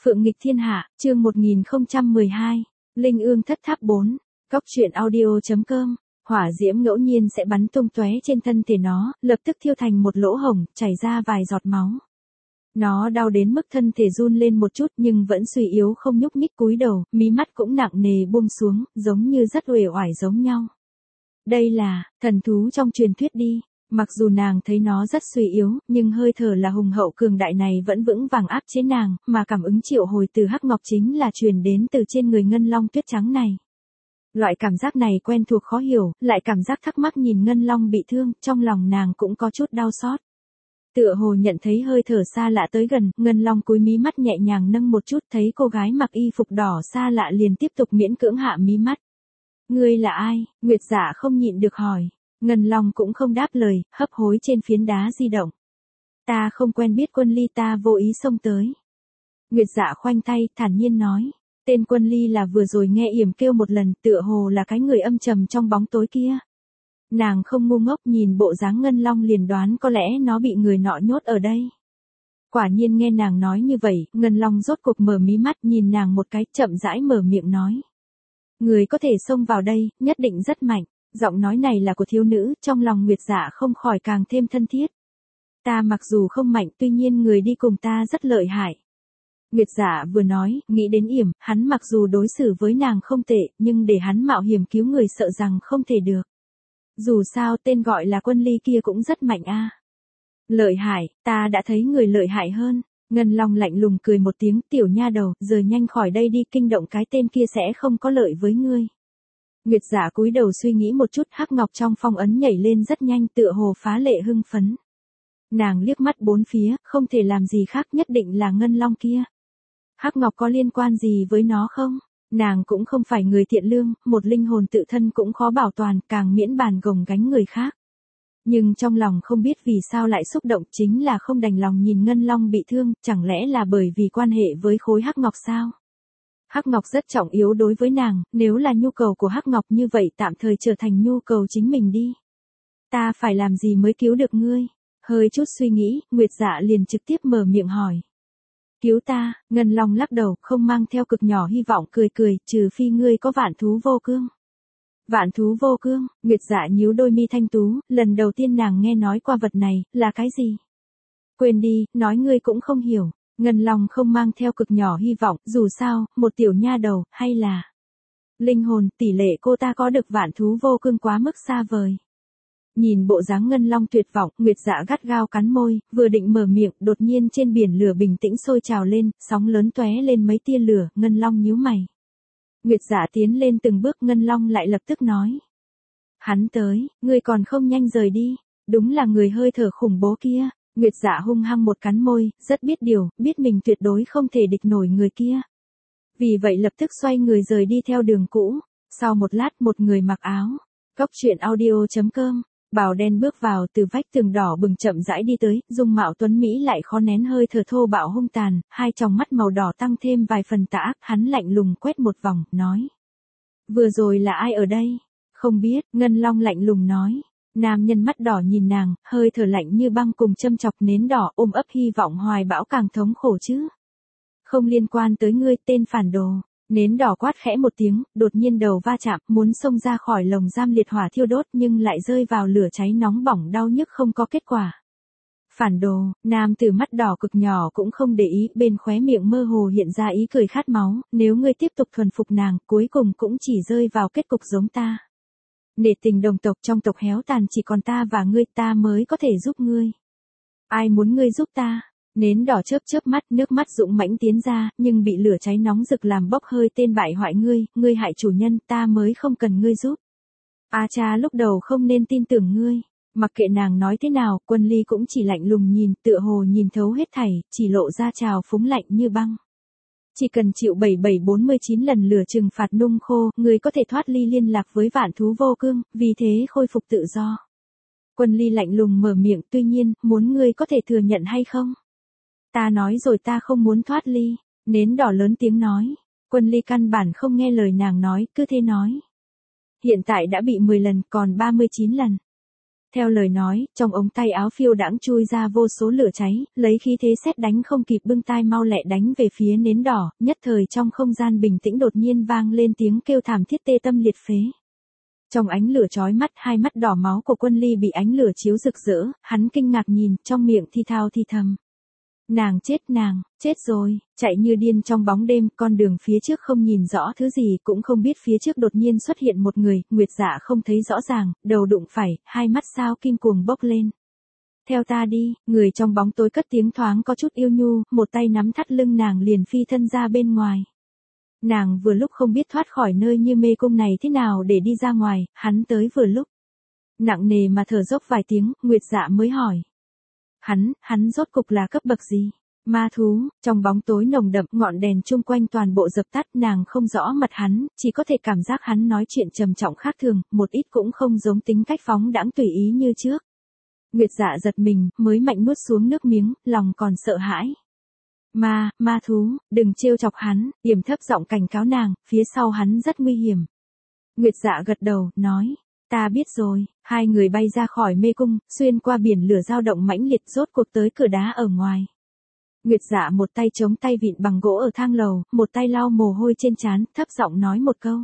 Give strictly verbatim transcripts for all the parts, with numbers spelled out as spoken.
Phượng nghịch thiên hạ, chương một nghìn không trăm mười hai, Linh ương thất tháp bốn, Cóc truyện audio chấm com. Hỏa diễm ngẫu nhiên sẽ bắn tung tóe trên thân thể nó, lập tức thiêu thành một lỗ hổng, chảy ra vài giọt máu. Nó đau đến mức thân thể run lên một chút nhưng vẫn suy yếu không nhúc nhích cúi đầu, mí mắt cũng nặng nề buông xuống, giống như rất uể oải giống nhau. Đây là thần thú trong truyền thuyết đi. Mặc dù nàng thấy nó rất suy yếu, nhưng hơi thở là hùng hậu cường đại này vẫn vững vàng áp chế nàng, mà cảm ứng triệu hồi từ hắc ngọc chính là truyền đến từ trên người ngân long tuyết trắng này. Loại cảm giác này quen thuộc khó hiểu, lại cảm giác thắc mắc nhìn ngân long bị thương, trong lòng nàng cũng có chút đau xót. Tựa hồ nhận thấy hơi thở xa lạ tới gần, ngân long cúi mí mắt nhẹ nhàng nâng một chút, thấy cô gái mặc y phục đỏ xa lạ liền tiếp tục miễn cưỡng hạ mí mắt. Ngươi là ai? Nguyệt Dạ không nhịn được hỏi. Ngân long cũng không đáp lời, hấp hối trên phiến đá di động. Ta không quen biết Quân Ly, ta vô ý xông tới. Nguyệt Dạ khoanh tay, thản nhiên nói. Tên Quân Ly là vừa rồi nghe yểm kêu một lần, tựa hồ là cái người âm trầm trong bóng tối kia. Nàng không ngu ngốc, nhìn bộ dáng ngân long liền đoán có lẽ nó bị người nọ nhốt ở đây. Quả nhiên nghe nàng nói như vậy, ngân long rốt cuộc mở mí mắt nhìn nàng một cái, chậm rãi mở miệng nói. Người có thể xông vào đây, nhất định rất mạnh. Giọng nói này là của thiếu nữ, trong lòng Nguyệt Dạ không khỏi càng thêm thân thiết. Ta mặc dù không mạnh, tuy nhiên người đi cùng ta rất lợi hại. Nguyệt Dạ vừa nói, nghĩ đến yểm, hắn mặc dù đối xử với nàng không tệ, nhưng để hắn mạo hiểm cứu người sợ rằng không thể được. Dù sao tên gọi là Quân Ly kia cũng rất mạnh a. Lợi hại, ta đã thấy người lợi hại hơn. Ngân long lạnh lùng cười một tiếng, tiểu nha đầu, giờ nhanh khỏi đây đi, kinh động cái tên kia sẽ không có lợi với ngươi. Nguyệt Dạ cúi đầu suy nghĩ một chút, hắc ngọc trong phong ấn nhảy lên rất nhanh, tựa hồ phá lệ hưng phấn. Nàng liếc mắt bốn phía, không thể làm gì khác, nhất định là ngân long kia. Hắc ngọc có liên quan gì với nó không? Nàng cũng không phải người thiện lương, một linh hồn tự thân cũng khó bảo toàn, càng miễn bàn gồng gánh người khác. Nhưng trong lòng không biết vì sao lại xúc động, chính là không đành lòng nhìn ngân long bị thương, chẳng lẽ là bởi vì quan hệ với khối hắc ngọc sao? Hắc ngọc rất trọng yếu đối với nàng, nếu là nhu cầu của hắc ngọc như vậy tạm thời trở thành nhu cầu chính mình đi. Ta phải làm gì mới cứu được ngươi? Hơi chút suy nghĩ, Nguyệt Dạ liền trực tiếp mở miệng hỏi. Cứu ta? Ngân long lắc đầu, không mang theo cực nhỏ hy vọng, cười cười, trừ phi ngươi có vạn thú vô cương. Vạn thú vô cương? Nguyệt Dạ nhíu đôi mi thanh tú, lần đầu tiên nàng nghe nói qua vật này, là cái gì? Quên đi, nói ngươi cũng không hiểu. Ngân long không mang theo cực nhỏ hy vọng, dù sao, một tiểu nha đầu, hay là linh hồn, tỷ lệ cô ta có được vạn thú vô cương quá mức xa vời. Nhìn bộ dáng ngân long tuyệt vọng, Nguyệt Dạ gắt gao cắn môi, vừa định mở miệng, đột nhiên trên biển lửa bình tĩnh sôi trào lên, sóng lớn tóe lên mấy tia lửa, ngân long nhíu mày. Nguyệt Dạ tiến lên từng bước, ngân long lại lập tức nói. Hắn tới, ngươi còn không nhanh rời đi, đúng là người hơi thở khủng bố kia. Nguyệt Dạ hung hăng một cắn môi, rất biết điều, biết mình tuyệt đối không thể địch nổi người kia. Vì vậy lập tức xoay người rời đi theo đường cũ. Sau một lát một người mặc áo Cóc truyện audio chấm com, bào đen bước vào từ vách tường đỏ bừng chậm rãi đi tới, dung mạo tuấn Mỹ lại khó nén hơi thở thô bạo hung tàn, hai tròng mắt màu đỏ tăng thêm vài phần tà ác, hắn lạnh lùng quét một vòng, nói. Vừa rồi là ai ở đây? Không biết, Ngân long lạnh lùng nói. Nam nhân mắt đỏ nhìn nàng, hơi thở lạnh như băng cùng châm chọc nến đỏ ôm ấp hy vọng hoài bão càng thống khổ chứ. Không liên quan tới ngươi, tên phản đồ. Nến đỏ quát khẽ một tiếng, đột nhiên đầu va chạm, muốn xông ra khỏi lồng giam liệt hỏa thiêu đốt nhưng lại rơi vào lửa cháy nóng bỏng đau nhức không có kết quả. Phản đồ, nam tử mắt đỏ cực nhỏ cũng không để ý, bên khóe miệng mơ hồ hiện ra ý cười khát máu, nếu ngươi tiếp tục thuần phục nàng, cuối cùng cũng chỉ rơi vào kết cục giống ta. Nể tình đồng tộc, trong tộc héo tàn chỉ còn ta và ngươi, ta mới có thể giúp ngươi. Ai muốn ngươi giúp ta? Nến đỏ chớp chớp mắt, nước mắt dũng mãnh tiến ra, nhưng bị lửa cháy nóng rực làm bốc hơi, tên bại hoại ngươi, ngươi hại chủ nhân, ta mới không cần ngươi giúp. A cha lúc đầu không nên tin tưởng ngươi. Mặc kệ nàng nói thế nào, Quân Ly cũng chỉ lạnh lùng nhìn, tựa hồ nhìn thấu hết thảy, chỉ lộ ra trào phúng lạnh như băng. Chỉ cần chịu bảy bảy bốn mươi chín lần lửa trừng phạt nung khô, người có thể thoát ly liên lạc với vạn thú vô cương, vì thế khôi phục tự do. Quân Ly lạnh lùng mở miệng, tuy nhiên, muốn ngươi có thể thừa nhận hay không? Ta nói rồi, ta không muốn thoát ly. Nến đỏ lớn tiếng nói. Quân Ly căn bản không nghe lời nàng nói, cứ thế nói. Hiện tại đã bị mười lần, còn ba mươi chín lần. Theo lời nói, trong ống tay áo phiêu đãng chui ra vô số lửa cháy, lấy khí thế sét đánh không kịp bưng tai mau lẹ đánh về phía nến đỏ, nhất thời trong không gian bình tĩnh đột nhiên vang lên tiếng kêu thảm thiết tê tâm liệt phế. Trong ánh lửa chói mắt, hai mắt đỏ máu của Quân Ly bị ánh lửa chiếu rực rỡ, hắn kinh ngạc nhìn, trong miệng thi thao thi thầm. Nàng chết, nàng, chết rồi, chạy như điên trong bóng đêm, con đường phía trước không nhìn rõ thứ gì, cũng không biết phía trước đột nhiên xuất hiện một người, Nguyệt Dạ không thấy rõ ràng, đầu đụng phải, hai mắt sao kim cuồng bốc lên. Theo ta đi, người trong bóng tối cất tiếng thoáng có chút yêu nhu, một tay nắm thắt lưng nàng liền phi thân ra bên ngoài. Nàng vừa lúc không biết thoát khỏi nơi như mê cung này thế nào để đi ra ngoài, hắn tới vừa lúc. Nặng nề mà thở dốc vài tiếng, Nguyệt Dạ mới hỏi. Hắn, hắn rốt cục là cấp bậc gì? Ma thú, trong bóng tối nồng đậm, ngọn đèn chung quanh toàn bộ dập tắt, nàng không rõ mặt hắn, chỉ có thể cảm giác hắn nói chuyện trầm trọng khác thường, một ít cũng không giống tính cách phóng đãng tùy ý như trước. Nguyệt Dạ giật mình, mới mạnh nuốt xuống nước miếng, lòng còn sợ hãi. Ma, ma thú, đừng trêu chọc hắn, Yểm thấp giọng cảnh cáo nàng, phía sau hắn rất nguy hiểm. Nguyệt Dạ gật đầu, nói. Ta biết rồi, hai người bay ra khỏi mê cung, xuyên qua biển lửa dao động mãnh liệt rốt cuộc tới cửa đá ở ngoài. Nguyệt Dạ một tay chống tay vịn bằng gỗ ở thang lầu, một tay lau mồ hôi trên trán, thấp giọng nói một câu.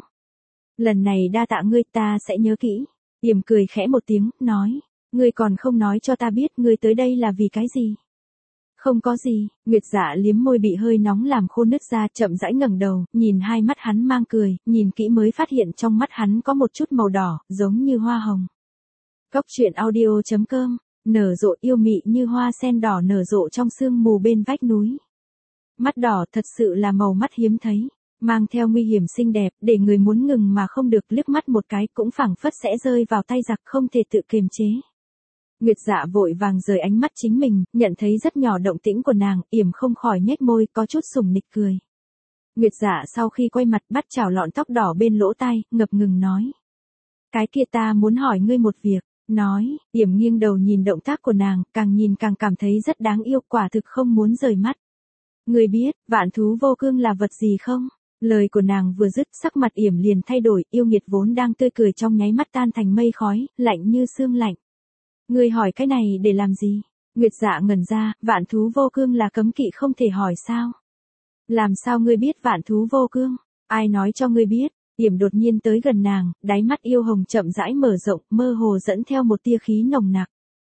Lần này đa tạ ngươi, ta sẽ nhớ kỹ. Yểm cười khẽ một tiếng, nói. Ngươi còn không nói cho ta biết ngươi tới đây là vì cái gì? Không có gì, Nguyệt Dạ liếm môi bị hơi nóng làm khô nứt ra, chậm rãi ngẩng đầu, nhìn hai mắt hắn mang cười, nhìn kỹ mới phát hiện trong mắt hắn có một chút màu đỏ, giống như hoa hồng. Cốc truyện audio chấm com, nở rộ yêu mị như hoa sen đỏ nở rộ trong sương mù bên vách núi. Mắt đỏ thật sự là màu mắt hiếm thấy, mang theo nguy hiểm xinh đẹp, để người muốn ngừng mà không được, liếc mắt một cái cũng phảng phất sẽ rơi vào tay giặc không thể tự kiềm chế. Nguyệt Dạ vội vàng rời ánh mắt chính mình, nhận thấy rất nhỏ động tĩnh của nàng, Yểm không khỏi nhếch môi, có chút sủng nịch cười. Nguyệt Dạ sau khi quay mặt bắt chảo lọn tóc đỏ bên lỗ tai, ngập ngừng nói. Cái kia ta muốn hỏi ngươi một việc, nói, Yểm nghiêng đầu nhìn động tác của nàng, càng nhìn càng cảm thấy rất đáng yêu, quả thực không muốn rời mắt. Ngươi biết, vạn thú vô cương là vật gì không? Lời của nàng vừa dứt, sắc mặt Yểm liền thay đổi, yêu nghiệt vốn đang tươi cười trong nháy mắt tan thành mây khói, lạnh như xương lạnh. Ngươi hỏi cái này để làm gì? Nguyệt Dạ ngẩn ra, vạn thú vô cương là cấm kỵ không thể hỏi sao? Làm sao ngươi biết vạn thú vô cương? Ai nói cho ngươi biết? Yểm đột nhiên tới gần nàng, đáy mắt yêu hồng chậm rãi mở rộng, mơ hồ dẫn theo một tia khí nồng nặc.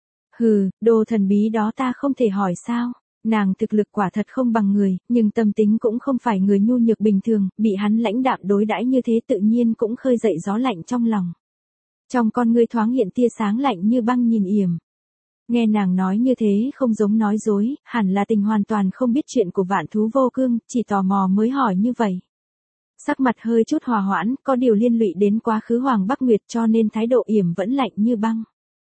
Hừ, đồ thần bí đó ta không thể hỏi sao? Nàng thực lực quả thật không bằng người, nhưng tâm tính cũng không phải người nhu nhược bình thường, bị hắn lãnh đạm đối đãi như thế tự nhiên cũng khơi dậy gió lạnh trong lòng. Trong con ngươi thoáng hiện tia sáng lạnh như băng nhìn Yểm. Nghe nàng nói như thế không giống nói dối, hẳn là tình hoàn toàn không biết chuyện của vạn thú vô cương, chỉ tò mò mới hỏi như vậy. Sắc mặt hơi chút hòa hoãn, có điều liên lụy đến quá khứ Hoàng Bắc Nguyệt cho nên thái độ Yểm vẫn lạnh như băng.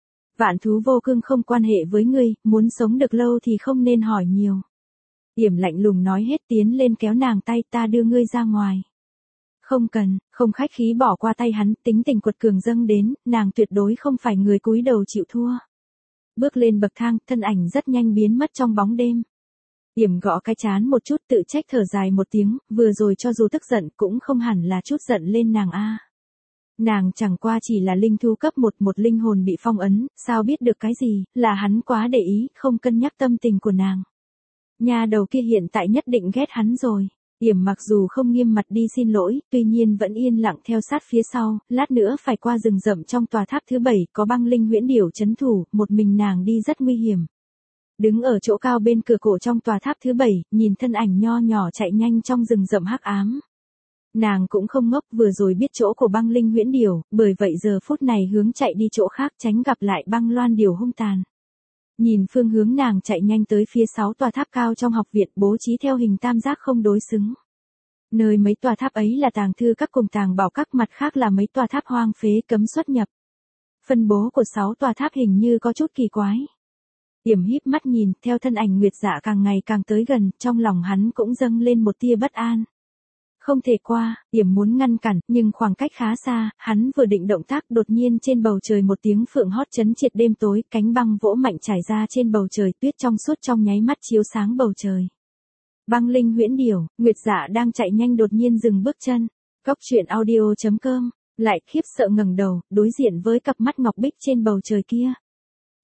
Vạn thú vô cương không quan hệ với ngươi, muốn sống được lâu thì không nên hỏi nhiều. Yểm lạnh lùng nói hết, tiến lên kéo nàng tay, ta đưa ngươi ra ngoài. Không cần, không khách khí bỏ qua tay hắn, tính tình quật cường dâng đến, nàng tuyệt đối không phải người cúi đầu chịu thua. Bước lên bậc thang, thân ảnh rất nhanh biến mất trong bóng đêm. Yểm gõ cái chán một chút tự trách thở dài một tiếng, vừa rồi cho dù tức giận cũng không hẳn là chút giận lên nàng a. Nàng chẳng qua chỉ là linh thú cấp một, một linh hồn bị phong ấn, sao biết được cái gì, là hắn quá để ý, không cân nhắc tâm tình của nàng. Nhà đầu kia hiện tại nhất định ghét hắn rồi. Yểm mặc dù không nghiêm mặt đi xin lỗi, tuy nhiên vẫn yên lặng theo sát phía sau, lát nữa phải qua rừng rậm trong tòa tháp thứ bảy, có băng linh huyễn điểu trấn thủ, một mình nàng đi rất nguy hiểm. Đứng ở chỗ cao bên cửa cổ trong tòa tháp thứ bảy, nhìn thân ảnh nho nhỏ chạy nhanh trong rừng rậm hắc ám. Nàng cũng không ngốc, vừa rồi biết chỗ của băng linh huyễn điểu, bởi vậy giờ phút này hướng chạy đi chỗ khác tránh gặp lại băng loan điểu hung tàn. Nhìn phương hướng nàng chạy nhanh tới phía sáu tòa tháp cao trong học viện bố trí theo hình tam giác không đối xứng. Nơi mấy tòa tháp ấy là tàng thư các cùng tàng bảo các, mặt khác là mấy tòa tháp hoang phế cấm xuất nhập. Phân bố của sáu tòa tháp hình như có chút kỳ quái. Yểm híp mắt nhìn, theo thân ảnh Nguyệt Dạ càng ngày càng tới gần, trong lòng hắn cũng dâng lên một tia bất an. Không thể qua, Yểm muốn ngăn cản, nhưng khoảng cách khá xa, hắn vừa định động tác đột nhiên trên bầu trời một tiếng phượng hót chấn triệt đêm tối, cánh băng vỗ mạnh trải ra trên bầu trời, tuyết trong suốt trong nháy mắt chiếu sáng bầu trời. Băng linh huyễn điểu, Nguyệt Dạ đang chạy nhanh đột nhiên dừng bước chân. Cốc truyện audio chấm com, lại khiếp sợ ngẩng đầu, đối diện với cặp mắt ngọc bích trên bầu trời kia.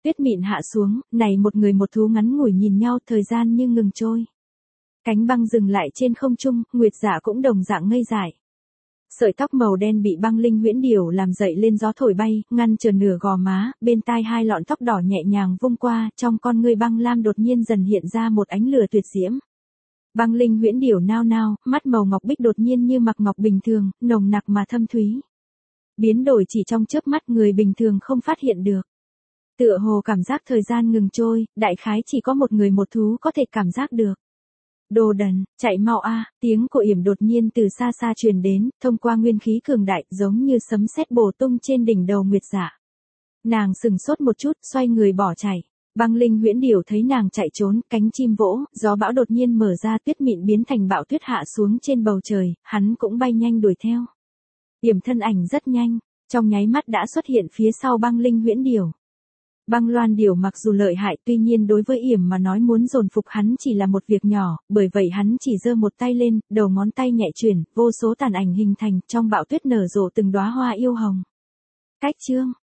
Tuyết mịn hạ xuống, này một người một thú ngắn ngủi nhìn nhau, thời gian như ngừng trôi. Cánh băng dừng lại trên không trung, Nguyệt Dạ cũng đồng dạng ngây dại. Sợi tóc màu đen bị băng linh huyễn điểu làm dậy lên gió thổi bay, ngăn trở nửa gò má, bên tai hai lọn tóc đỏ nhẹ nhàng vung qua, trong con ngươi băng lam đột nhiên dần hiện ra một ánh lửa tuyệt diễm. Băng linh huyễn điểu nao nao, mắt màu ngọc bích đột nhiên như mặc ngọc bình thường, nồng nặc mà thâm thúy. Biến đổi chỉ trong chớp mắt, người bình thường không phát hiện được. Tựa hồ cảm giác thời gian ngừng trôi, đại khái chỉ có một người một thú có thể cảm giác được. Đồ đần, chạy mau a, tiếng của Yểm đột nhiên từ xa xa truyền đến, thông qua nguyên khí cường đại, giống như sấm sét bổ tung trên đỉnh đầu Nguyệt Dạ. Nàng sừng sốt một chút, xoay người bỏ chạy. Băng linh huyễn điểu thấy nàng chạy trốn, cánh chim vỗ, gió bão đột nhiên mở ra, tuyết mịn biến thành bão tuyết hạ xuống trên bầu trời, hắn cũng bay nhanh đuổi theo. Yểm thân ảnh rất nhanh, trong nháy mắt đã xuất hiện phía sau băng linh huyễn điểu. Băng loan điểu mặc dù lợi hại, tuy nhiên đối với Yểm mà nói muốn dồn phục hắn chỉ là một việc nhỏ, bởi vậy hắn chỉ giơ một tay lên, đầu ngón tay nhẹ chuyển, vô số tàn ảnh hình thành, trong bão tuyết nở rộ từng đóa hoa yêu hồng. Cách chương